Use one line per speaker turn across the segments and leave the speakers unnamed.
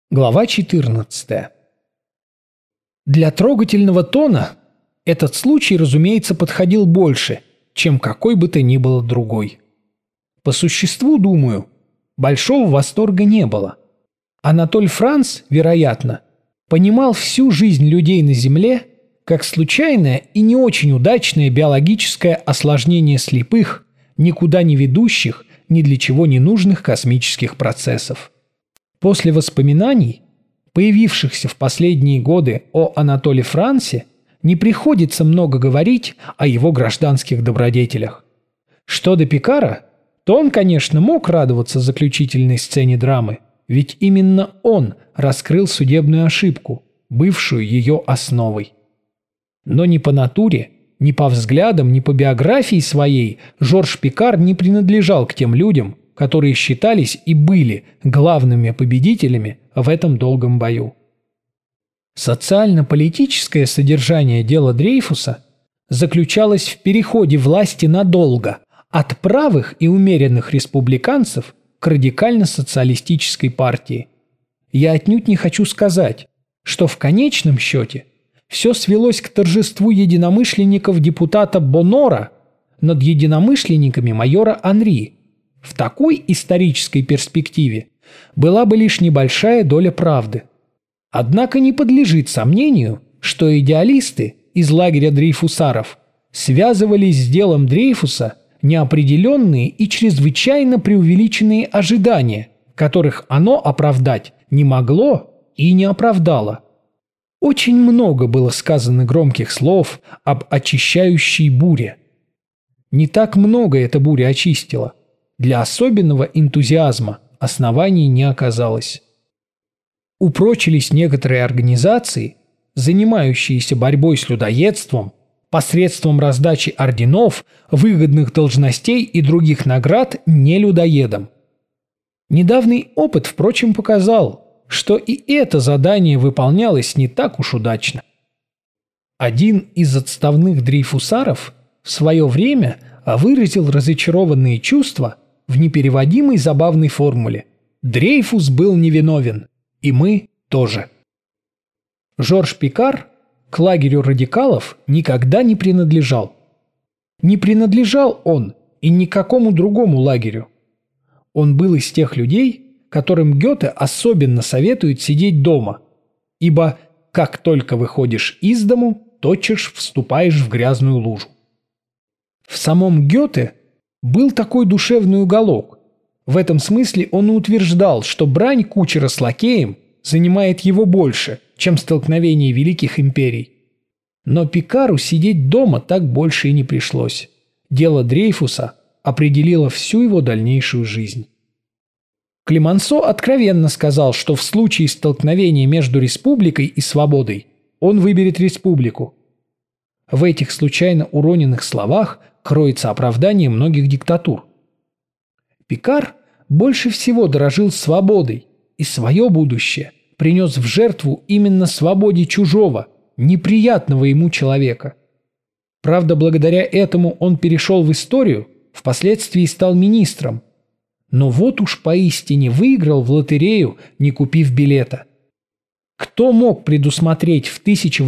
Глава 14. Для трогательного тона этот случай, разумеется, подходил больше, чем какой бы то ни было другой. По существу, думаю, большого восторга не было. Анатоль Франц, вероятно, понимал всю жизнь людей на Земле как случайное и не очень удачное биологическое осложнение слепых, никуда не ведущих, ни для чего не нужных космических процессов. После воспоминаний, появившихся в последние годы о Анатоле Франце, не приходится много говорить о его гражданских добродетелях. Что до Пикара, то он, конечно, мог радоваться заключительной сцене драмы, ведь именно он раскрыл судебную ошибку, бывшую ее основой. Но ни по натуре, ни по взглядам, ни по биографии своей Жорж Пикар не принадлежал к тем людям, которые считались и были главными победителями в этом долгом бою. Социально-политическое содержание дела Дрейфуса заключалось в переходе власти надолго от правых и умеренных республиканцев к радикально-социалистической партии. Я отнюдь не хочу сказать, что в конечном счете все свелось к торжеству единомышленников депутата Боннора над единомышленниками майора Анри. В такой исторической перспективе была бы лишь небольшая доля правды. Однако не подлежит сомнению, что идеалисты из лагеря дрейфусаров связывались с делом Дрейфуса неопределенные и чрезвычайно преувеличенные ожидания, которых оно оправдать не могло и не оправдало. Очень много было сказано громких слов об очищающей буре. Не так много эта буря очистила. Для особенного энтузиазма оснований не оказалось. Упрочились некоторые организации, занимающиеся борьбой с людоедством, посредством раздачи орденов, выгодных должностей и других наград нелюдоедам. Недавний опыт, впрочем, показал, что и это задание выполнялось не так уж удачно. Один из отставных дрейфусаров в свое время выразил разочарованные чувства в непереводимой забавной формуле: «Дрейфус был невиновен, и мы тоже». Жорж Пикар к лагерю радикалов никогда не принадлежал. Не принадлежал он и никакому другому лагерю. Он был из тех людей, которым Гёте особенно советует сидеть дома, ибо как только выходишь из дому, тотчас вступаешь в грязную лужу. В самом Гёте был такой душевный уголок. В этом смысле он утверждал, что брань кучера с лакеем занимает его больше, чем столкновение великих империй. Но Пикару сидеть дома так больше и не пришлось. Дело Дрейфуса определило всю его дальнейшую жизнь. Клемансо откровенно сказал, что в случае столкновения между республикой и свободой он выберет республику. В этих случайно уроненных словах кроется оправдание многих диктатур. Пикар больше всего дорожил свободой и свое будущее принес в жертву именно свободе чужого, неприятного ему человека. Правда, благодаря этому он перешел в историю, впоследствии стал министром. Но вот уж поистине выиграл в лотерею, не купив билета. Кто мог предусмотреть в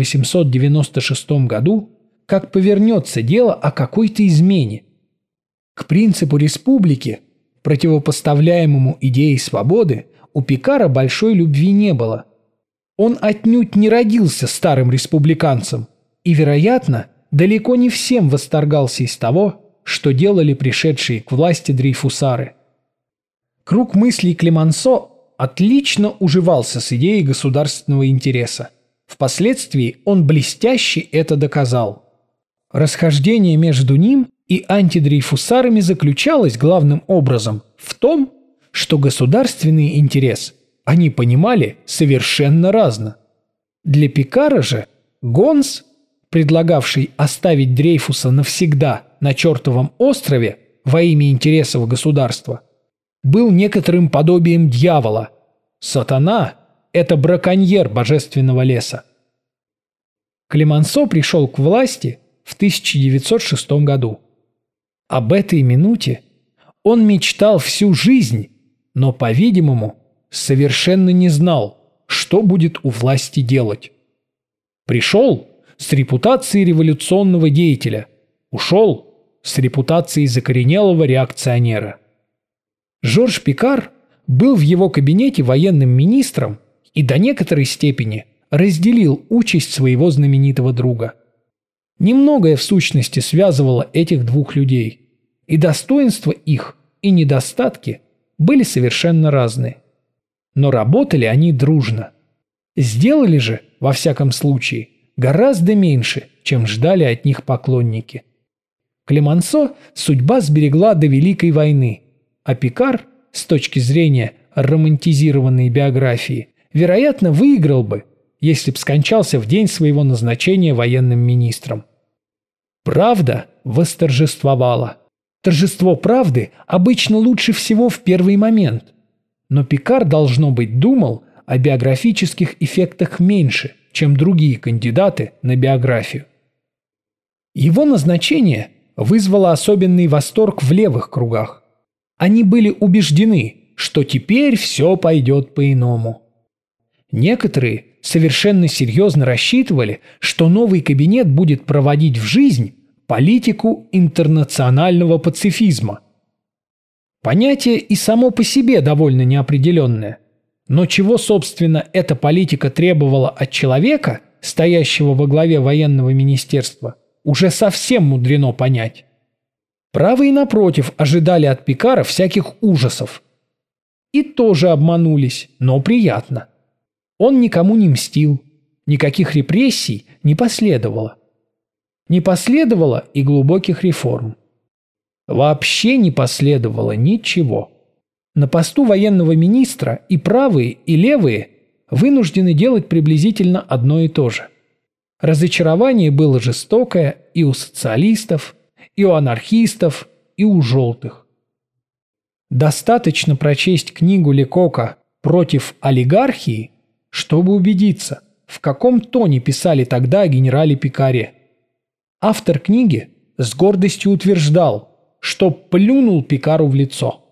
1896 году, как повернется дело о какой-то измене? К принципу республики, противопоставляемому идее свободы, у Пикара большой любви не было. Он отнюдь не родился старым республиканцем и, вероятно, далеко не всем восторгался из того, что делали пришедшие к власти дрейфусары. Круг мыслей Клемансо отлично уживался с идеей государственного интереса. Впоследствии он блестяще это доказал. Расхождение между ним и антидрейфусарами заключалось главным образом в том, что государственный интерес они понимали совершенно разно. Для Пикара же Гонс, предлагавший оставить Дрейфуса навсегда на чертовом острове во имя интересов государства, был некоторым подобием дьявола. Сатана – это браконьер божественного леса. Клемансо пришел к власти в 1906 году. Об этой минуте он мечтал всю жизнь, но, по-видимому, совершенно не знал, что будет у власти делать. Пришел с репутацией революционного деятеля, ушел с репутацией закоренелого реакционера. Жорж Пикар был в его кабинете военным министром и до некоторой степени разделил участь своего знаменитого друга. Немногое в сущности связывало этих двух людей, и достоинства их, и недостатки были совершенно разные. Но работали они дружно. Сделали же, во всяком случае, гораздо меньше, чем ждали от них поклонники. Клемансо судьба сберегла до Великой войны, а Пикар, с точки зрения романтизированной биографии, вероятно, выиграл бы, если б скончался в день своего назначения военным министром. Правда восторжествовала. Торжество правды обычно лучше всего в первый момент. Но Пикар, должно быть, думал о биографических эффектах меньше, чем другие кандидаты на биографию. Его назначение вызвало особенный восторг в левых кругах. Они были убеждены, что теперь все пойдет по-иному. Некоторые совершенно серьезно рассчитывали, что новый кабинет будет проводить в жизнь политику интернационального пацифизма. Понятие и само по себе довольно неопределенное. Но чего, собственно, эта политика требовала от человека, стоящего во главе военного министерства, уже совсем мудрено понять. Правые, напротив, ожидали от Пикара всяких ужасов. И тоже обманулись, но приятно. Он никому не мстил, никаких репрессий не последовало. Не последовало и глубоких реформ. Вообще не последовало ничего. На посту военного министра и правые, и левые вынуждены делать приблизительно одно и то же. Разочарование было жестокое и у социалистов, и у анархистов, и у желтых. Достаточно прочесть книгу Лекока «Против олигархии», чтобы убедиться, в каком тоне писали тогда о генерале Пикаре. Автор книги с гордостью утверждал, что плюнул Пикару в лицо.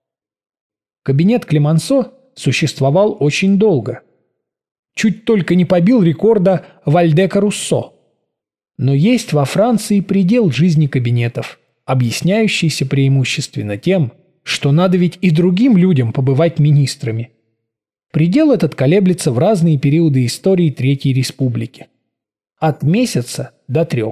Кабинет Клемансо существовал очень долго. Чуть только не побил рекорда Вальдека Руссо. Но есть во Франции предел жизни кабинетов, объясняющийся преимущественно тем, что надо ведь и другим людям побывать министрами. Предел этот колеблется в разные периоды истории Третьей Республики. От месяца до 3.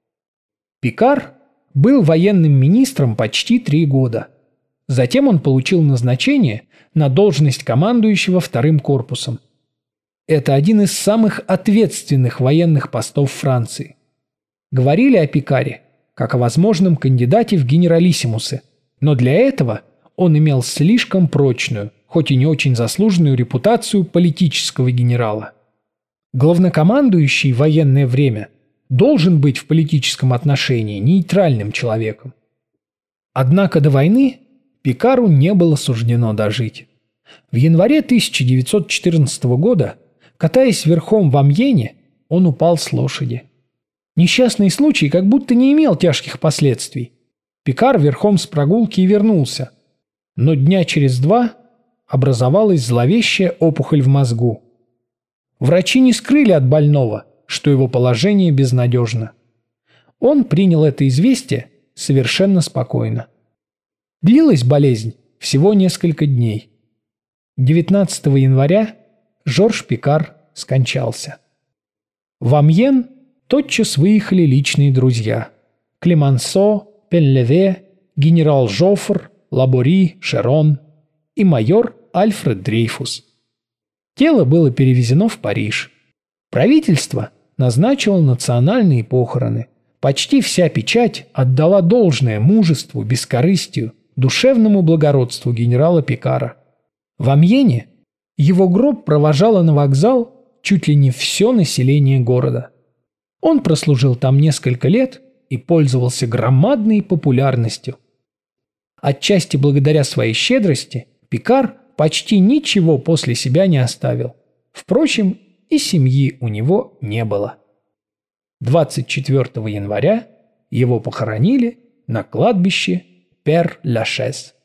Пикар был военным министром почти 3 года. Затем он получил назначение на должность командующего вторым корпусом. Это один из самых ответственных военных постов Франции. Говорили о Пикаре как о возможном кандидате в генералиссимусы, но для этого он имел слишком прочную, хоть и не очень заслуженную репутацию политического генерала. Главнокомандующий в военное время должен быть в политическом отношении нейтральным человеком. Однако до войны Пикару не было суждено дожить. В январе 1914 года, катаясь верхом в Амьене, он упал с лошади. Несчастный случай как будто не имел тяжких последствий. Пикар верхом с прогулки и вернулся. Но дня через 2 образовалась зловещая опухоль в мозгу. Врачи не скрыли от больного, что его положение безнадежно. Он принял это известие совершенно спокойно. Длилась болезнь всего несколько дней. 19 января Жорж Пикар скончался. В Амьен тотчас выехали личные друзья – Клемансо, Пенлеве, генерал Жофр, Лабори, Шерон и майор Альфред Дрейфус. Тело было перевезено в Париж. Правительство назначило национальные похороны. Почти вся печать отдала должное мужеству, бескорыстию, душевному благородству генерала Пикара. В Амьене его гроб провожало на вокзал чуть ли не все население города. Он прослужил там несколько лет и пользовался громадной популярностью. Отчасти благодаря своей щедрости Пикар почти ничего после себя не оставил. Впрочем, и семьи у него не было. 24 января его похоронили на кладбище Пер-Лашез.